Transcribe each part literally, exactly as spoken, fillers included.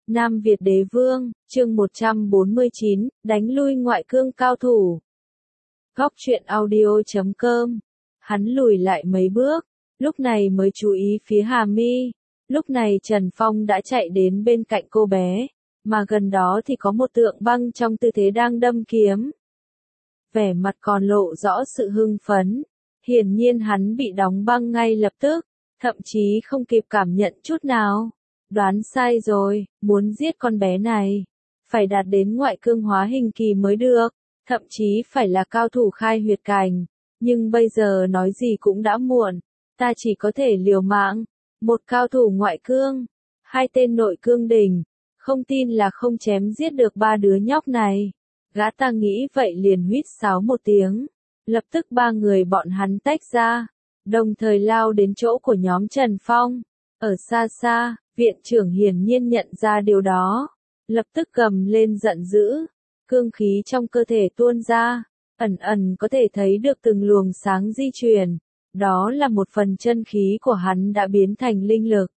Nam Việt Đế Vương, chương một trăm bốn mươi chín, đánh lui ngoại cương cao thủ. Góc truyện audio chấm com. Hắn lùi lại mấy bước, lúc này mới chú ý phía Hà Mi. Lúc này Trần Phong đã chạy đến bên cạnh cô bé, mà gần đó thì có một tượng băng trong tư thế đang đâm kiếm. Vẻ mặt còn lộ rõ sự hưng phấn, hiển nhiên hắn bị đóng băng ngay lập tức, thậm chí không kịp cảm nhận chút nào. Đoán sai rồi, muốn giết con bé này, phải đạt đến ngoại cương hóa hình kỳ mới được, thậm chí phải là cao thủ khai huyệt cảnh, nhưng bây giờ nói gì cũng đã muộn, ta chỉ có thể liều mạng, một cao thủ ngoại cương, hai tên nội cương đỉnh, không tin là không chém giết được ba đứa nhóc này. Gã ta nghĩ vậy liền huýt sáo một tiếng, lập tức ba người bọn hắn tách ra, đồng thời lao đến chỗ của nhóm Trần Phong. Ở xa xa, viện trưởng hiển nhiên nhận ra điều đó, lập tức gầm lên giận dữ, cương khí trong cơ thể tuôn ra, ẩn ẩn có thể thấy được từng luồng sáng di chuyển, đó là một phần chân khí của hắn đã biến thành linh lực.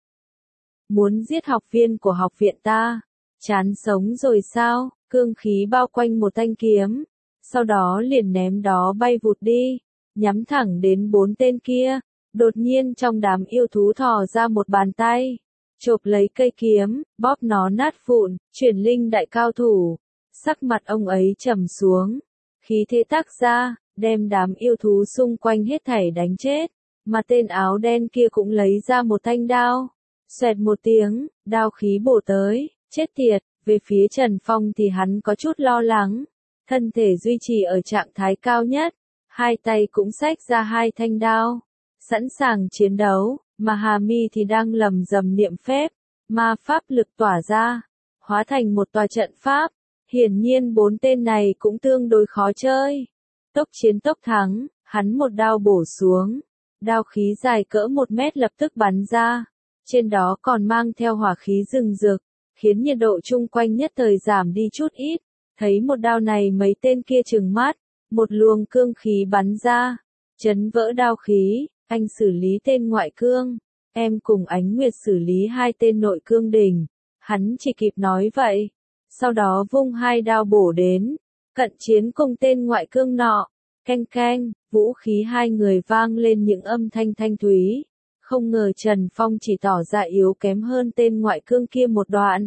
Muốn giết học viên của học viện ta, chán sống rồi sao? Cương khí bao quanh một thanh kiếm, sau đó liền ném đó bay vụt đi, nhắm thẳng đến bốn tên kia. Đột nhiên trong đám yêu thú thò ra một bàn tay, chộp lấy cây kiếm, bóp nó nát vụn, chuyển linh đại cao thủ. Sắc mặt ông ấy trầm xuống, khí thế tác ra, đem đám yêu thú xung quanh hết thảy đánh chết, mà tên áo đen kia cũng lấy ra một thanh đao. Xoẹt một tiếng, đao khí bổ tới, chết tiệt. Về phía Trần Phong thì hắn có chút lo lắng, thân thể duy trì ở trạng thái cao nhất, hai tay cũng xách ra hai thanh đao, sẵn sàng chiến đấu, mà Hà Mi thì đang lầm rầm niệm phép, ma pháp lực tỏa ra, hóa thành một tòa trận pháp. Hiển nhiên bốn tên này cũng tương đối khó chơi. Tốc chiến tốc thắng, hắn một đao bổ xuống, đao khí dài cỡ một mét lập tức bắn ra, trên đó còn mang theo hỏa khí rừng rực, khiến nhiệt độ chung quanh nhất thời giảm đi chút ít. Thấy một đao này mấy tên kia trừng mắt, một luồng cương khí bắn ra, chấn vỡ đao khí, anh xử lý tên ngoại cương, em cùng Ánh Nguyệt xử lý hai tên nội cương đỉnh. Hắn chỉ kịp nói vậy, sau đó vung hai đao bổ đến, cận chiến cùng tên ngoại cương nọ, canh canh, vũ khí hai người vang lên những âm thanh thanh thúy. Không ngờ Trần Phong chỉ tỏ ra yếu kém hơn tên ngoại cương kia một đoạn.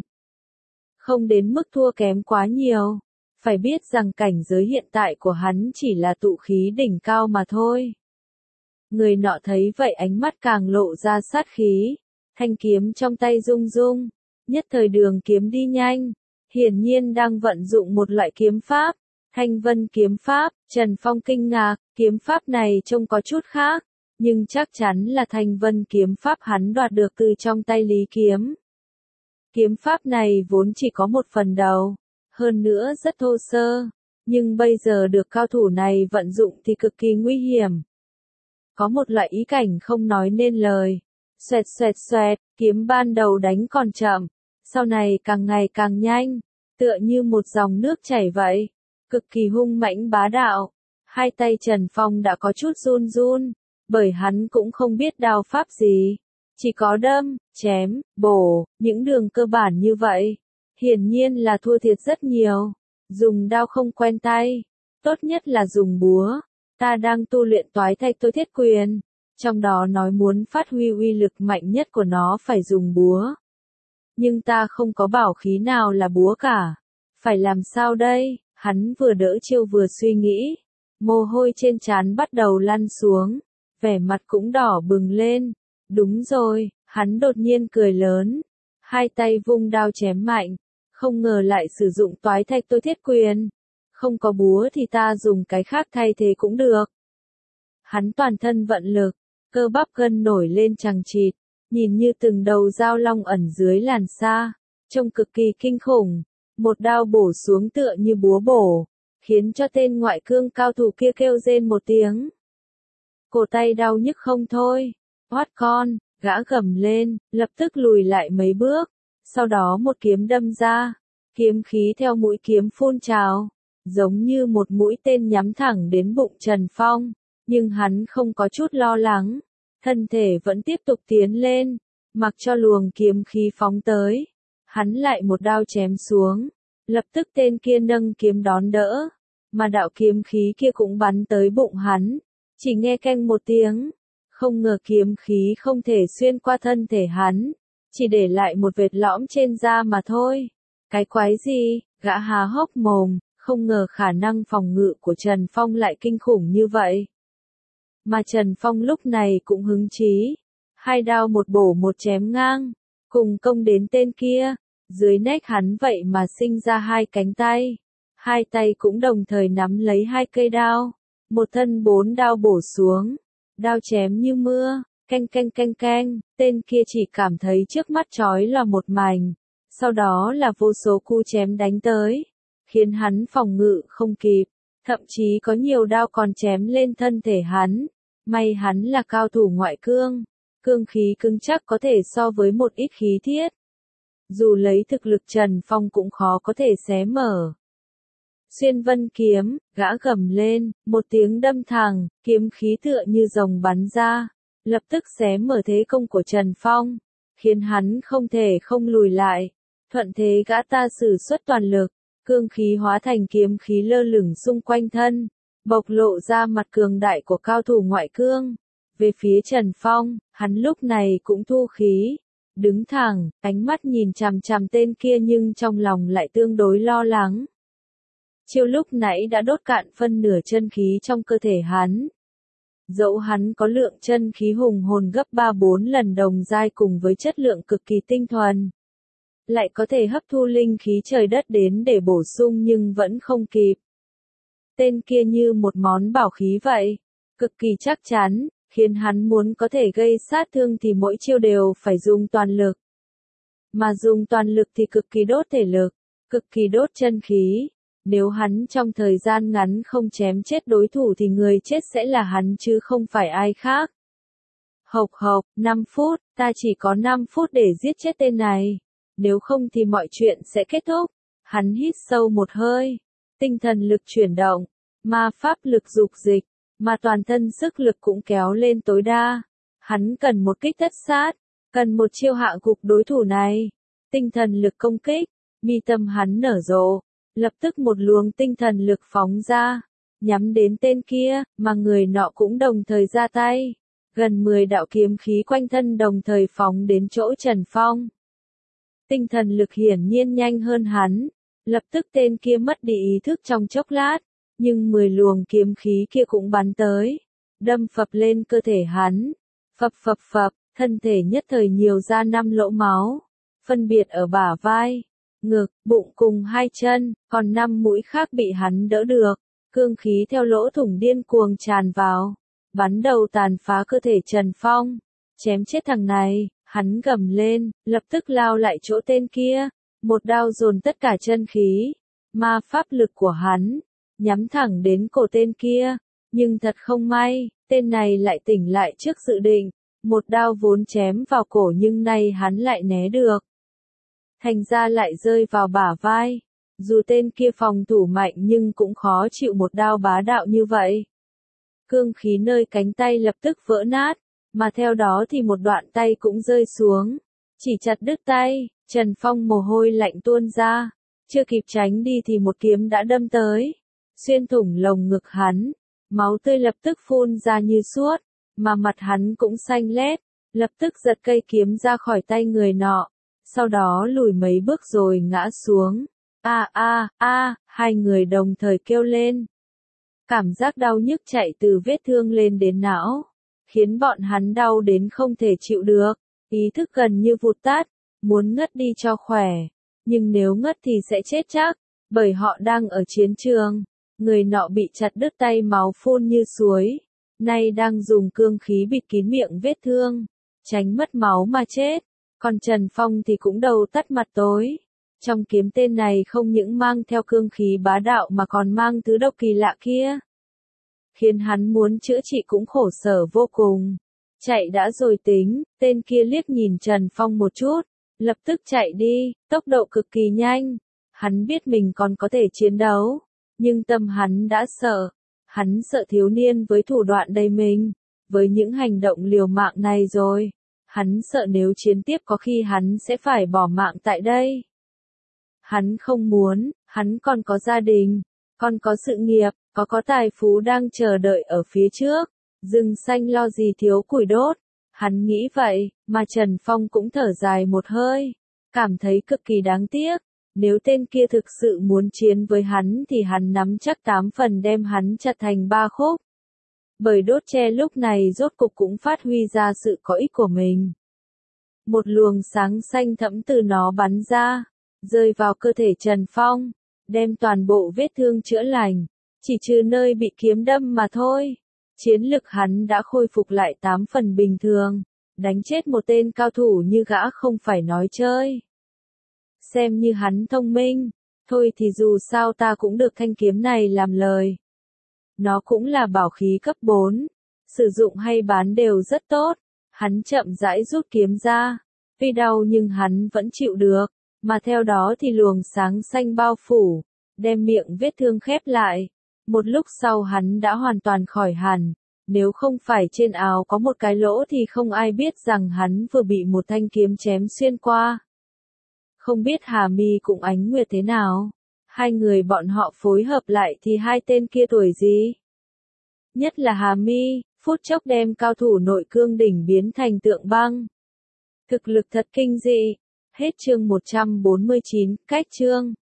Không đến mức thua kém quá nhiều. Phải biết rằng cảnh giới hiện tại của hắn chỉ là tụ khí đỉnh cao mà thôi. Người nọ thấy vậy ánh mắt càng lộ ra sát khí. Thanh kiếm trong tay rung rung. Nhất thời đường kiếm đi nhanh. Hiển nhiên đang vận dụng một loại kiếm pháp. Thanh vân kiếm pháp. Trần Phong kinh ngạc, kiếm pháp này trông có chút khác. Nhưng chắc chắn là thanh vân kiếm pháp hắn đoạt được từ trong tay Lý Kiếm. Kiếm pháp này vốn chỉ có một phần đầu, hơn nữa rất thô sơ, nhưng bây giờ được cao thủ này vận dụng thì cực kỳ nguy hiểm. Có một loại ý cảnh không nói nên lời. Xoẹt xoẹt xoẹt, kiếm ban đầu đánh còn chậm, sau này càng ngày càng nhanh, tựa như một dòng nước chảy vậy, cực kỳ hung mãnh bá đạo. Hai tay Trần Phong đã có chút run run, bởi hắn cũng không biết đao pháp gì, chỉ có đâm, chém, bổ, những đường cơ bản như vậy. Hiển nhiên là thua thiệt rất nhiều. Dùng đao không quen tay, tốt nhất là dùng búa. Ta đang tu luyện toái thạch tôi thiết quyền, trong đó nói muốn phát huy uy lực mạnh nhất của nó phải dùng búa. Nhưng ta không có bảo khí nào là búa cả. Phải làm sao đây? Hắn vừa đỡ chiêu vừa suy nghĩ. Mồ hôi trên trán bắt đầu lăn xuống, vẻ mặt cũng đỏ bừng lên. Đúng rồi, hắn đột nhiên cười lớn, hai tay vung đao chém mạnh, không ngờ lại sử dụng toái thạch tôi thiết quyền. Không có búa thì ta dùng cái khác thay thế cũng được. Hắn toàn thân vận lực, cơ bắp gân nổi lên chằng chịt, nhìn như từng đầu dao long ẩn dưới làn da, trông cực kỳ kinh khủng. Một đao bổ xuống tựa như búa bổ, khiến cho tên ngoại cương cao thủ kia kêu rên một tiếng. Cổ tay đau nhức không thôi. Hoát con, gã gầm lên, lập tức lùi lại mấy bước, sau đó một kiếm đâm ra, kiếm khí theo mũi kiếm phun trào, giống như một mũi tên nhắm thẳng đến bụng Trần Phong, nhưng hắn không có chút lo lắng, thân thể vẫn tiếp tục tiến lên, mặc cho luồng kiếm khí phóng tới. hắn lại một đao chém xuống, lập tức tên kia nâng kiếm đón đỡ, mà đạo kiếm khí kia cũng bắn tới bụng hắn, chỉ nghe keng một tiếng, không ngờ kiếm khí không thể xuyên qua thân thể hắn, chỉ để lại một vệt lõm trên da mà thôi. Cái quái gì, gã há hốc mồm, không ngờ khả năng phòng ngự của Trần Phong lại kinh khủng như vậy. Mà Trần Phong lúc này cũng hứng chí, hai đao một bổ một chém ngang, cùng công đến tên kia, dưới nách hắn vậy mà sinh ra hai cánh tay, hai tay cũng đồng thời nắm lấy hai cây đao, một thân bốn đao bổ xuống, đao chém như mưa, canh canh canh canh, tên kia chỉ cảm thấy trước mắt chói là một mảnh, sau đó là vô số cú chém đánh tới, khiến hắn phòng ngự không kịp, thậm chí có nhiều đao còn chém lên thân thể hắn, may hắn là cao thủ ngoại cương, cương khí cứng chắc có thể so với một ít khí thiết. Dù lấy thực lực Trần Phong cũng khó có thể xé mở. Xuyên vân kiếm, gã gầm lên, một tiếng đâm thẳng, kiếm khí tựa như rồng bắn ra, lập tức xé mở thế công của Trần Phong, khiến hắn không thể không lùi lại. Thuận thế gã ta sử xuất toàn lực, cương khí hóa thành kiếm khí lơ lửng xung quanh thân, bộc lộ ra mặt cường đại của cao thủ ngoại cương. Về phía Trần Phong, hắn lúc này cũng thu khí, đứng thẳng, ánh mắt nhìn chằm chằm tên kia nhưng trong lòng lại tương đối lo lắng. Chiêu lúc nãy đã đốt cạn phân nửa chân khí trong cơ thể hắn. Dẫu hắn có lượng chân khí hùng hồn gấp ba bốn lần đồng giai cùng với chất lượng cực kỳ tinh thuần, lại có thể hấp thu linh khí trời đất đến để bổ sung nhưng vẫn không kịp. Tên kia như một món bảo khí vậy, cực kỳ chắc chắn, khiến hắn muốn có thể gây sát thương thì mỗi chiêu đều phải dùng toàn lực. Mà dùng toàn lực thì cực kỳ đốt thể lực, cực kỳ đốt chân khí. Nếu hắn trong thời gian ngắn không chém chết đối thủ thì người chết sẽ là hắn chứ không phải ai khác. Hộc hộc, năm phút, ta chỉ có năm phút để giết chết tên này. Nếu không thì mọi chuyện sẽ kết thúc. Hắn hít sâu một hơi. Tinh thần lực chuyển động, ma pháp lực dục dịch, mà toàn thân sức lực cũng kéo lên tối đa. Hắn cần một kích tất sát, cần một chiêu hạ gục đối thủ này. Tinh thần lực công kích, mi tâm hắn nở rộ. Lập tức một luồng tinh thần lực phóng ra, nhắm đến tên kia, mà người nọ cũng đồng thời ra tay. Gần mười đạo kiếm khí quanh thân đồng thời phóng đến chỗ Trần Phong. Tinh thần lực hiển nhiên nhanh hơn hắn, lập tức tên kia mất đi ý thức trong chốc lát, nhưng mười luồng kiếm khí kia cũng bắn tới, đâm phập lên cơ thể hắn. Phập phập phập, thân thể nhất thời nhiều ra năm lỗ máu, phân biệt ở bả vai, ngực, bụng cùng hai chân, còn năm mũi khác bị hắn đỡ được, cương khí theo lỗ thủng điên cuồng tràn vào, bắn đầu tàn phá cơ thể Trần Phong, chém chết thằng này, hắn gầm lên, lập tức lao lại chỗ tên kia, một đao dồn tất cả chân khí, ma pháp lực của hắn, nhắm thẳng đến cổ tên kia, nhưng thật không may, tên này lại tỉnh lại trước dự định, một đao vốn chém vào cổ nhưng nay hắn lại né được. Thành ra lại rơi vào bả vai. Dù tên kia phòng thủ mạnh nhưng cũng khó chịu một đao bá đạo như vậy. Cương khí nơi cánh tay lập tức vỡ nát, mà theo đó thì một đoạn tay cũng rơi xuống. Chỉ chặt đứt tay, Trần Phong mồ hôi lạnh tuôn ra. Chưa kịp tránh đi thì một kiếm đã đâm tới. Xuyên thủng lồng ngực hắn. Máu tươi lập tức phun ra như suốt, mà mặt hắn cũng xanh lét. Lập tức giật cây kiếm ra khỏi tay người nọ. Sau đó lùi mấy bước rồi ngã xuống. A a a, hai người đồng thời kêu lên. Cảm giác đau nhức chạy từ vết thương lên đến não, khiến bọn hắn đau đến không thể chịu được, ý thức gần như vụt tắt, muốn ngất đi cho khỏe, nhưng nếu ngất thì sẽ chết chắc, bởi họ đang ở chiến trường. Người nọ bị chặt đứt tay máu phun như suối, nay đang dùng cương khí bịt kín miệng vết thương, tránh mất máu mà chết. Còn Trần Phong thì cũng đầu tắt mặt tối. Trong kiếm tên này không những mang theo cương khí bá đạo mà còn mang thứ độc kỳ lạ kia, khiến hắn muốn chữa trị cũng khổ sở vô cùng. Chạy đã rồi tính, tên kia liếc nhìn Trần Phong một chút, lập tức chạy đi, tốc độ cực kỳ nhanh. Hắn biết mình còn có thể chiến đấu, nhưng tâm hắn đã sợ. Hắn sợ thiếu niên với thủ đoạn đầy mình, với những hành động liều mạng này rồi. Hắn sợ nếu chiến tiếp có khi hắn sẽ phải bỏ mạng tại đây. Hắn không muốn, hắn còn có gia đình, còn có sự nghiệp, có có tài phú đang chờ đợi ở phía trước. Rừng xanh lo gì thiếu củi đốt. Hắn nghĩ vậy, mà Trần Phong cũng thở dài một hơi, cảm thấy cực kỳ đáng tiếc. Nếu tên kia thực sự muốn chiến với hắn thì hắn nắm chắc tám phần đem hắn chặt thành ba khúc. Bởi đốt tre lúc này rốt cục cũng phát huy ra sự có ích của mình. Một luồng sáng xanh thẫm từ nó bắn ra, rơi vào cơ thể Trần Phong, đem toàn bộ vết thương chữa lành, chỉ trừ nơi bị kiếm đâm mà thôi. Chiến lực hắn đã khôi phục lại tám phần bình thường, đánh chết một tên cao thủ như gã không phải nói chơi. Xem như hắn thông minh, thôi thì dù sao ta cũng được thanh kiếm này làm lời. Nó cũng là bảo khí cấp bốn, sử dụng hay bán đều rất tốt. Hắn chậm rãi rút kiếm ra, tuy đau nhưng hắn vẫn chịu được, mà theo đó thì luồng sáng xanh bao phủ, đem miệng vết thương khép lại. Một lúc sau hắn đã hoàn toàn khỏi hẳn, nếu không phải trên áo có một cái lỗ thì không ai biết rằng hắn vừa bị một thanh kiếm chém xuyên qua. Không biết Hà Mi cùng Ánh Nguyệt thế nào? Hai người bọn họ phối hợp lại thì hai tên kia tuổi gì? Nhất là Hà Mi, phút chốc đem cao thủ nội cương đỉnh biến thành tượng băng. Thực lực thật kinh dị. Hết chương một trăm bốn mươi chín, cách chương.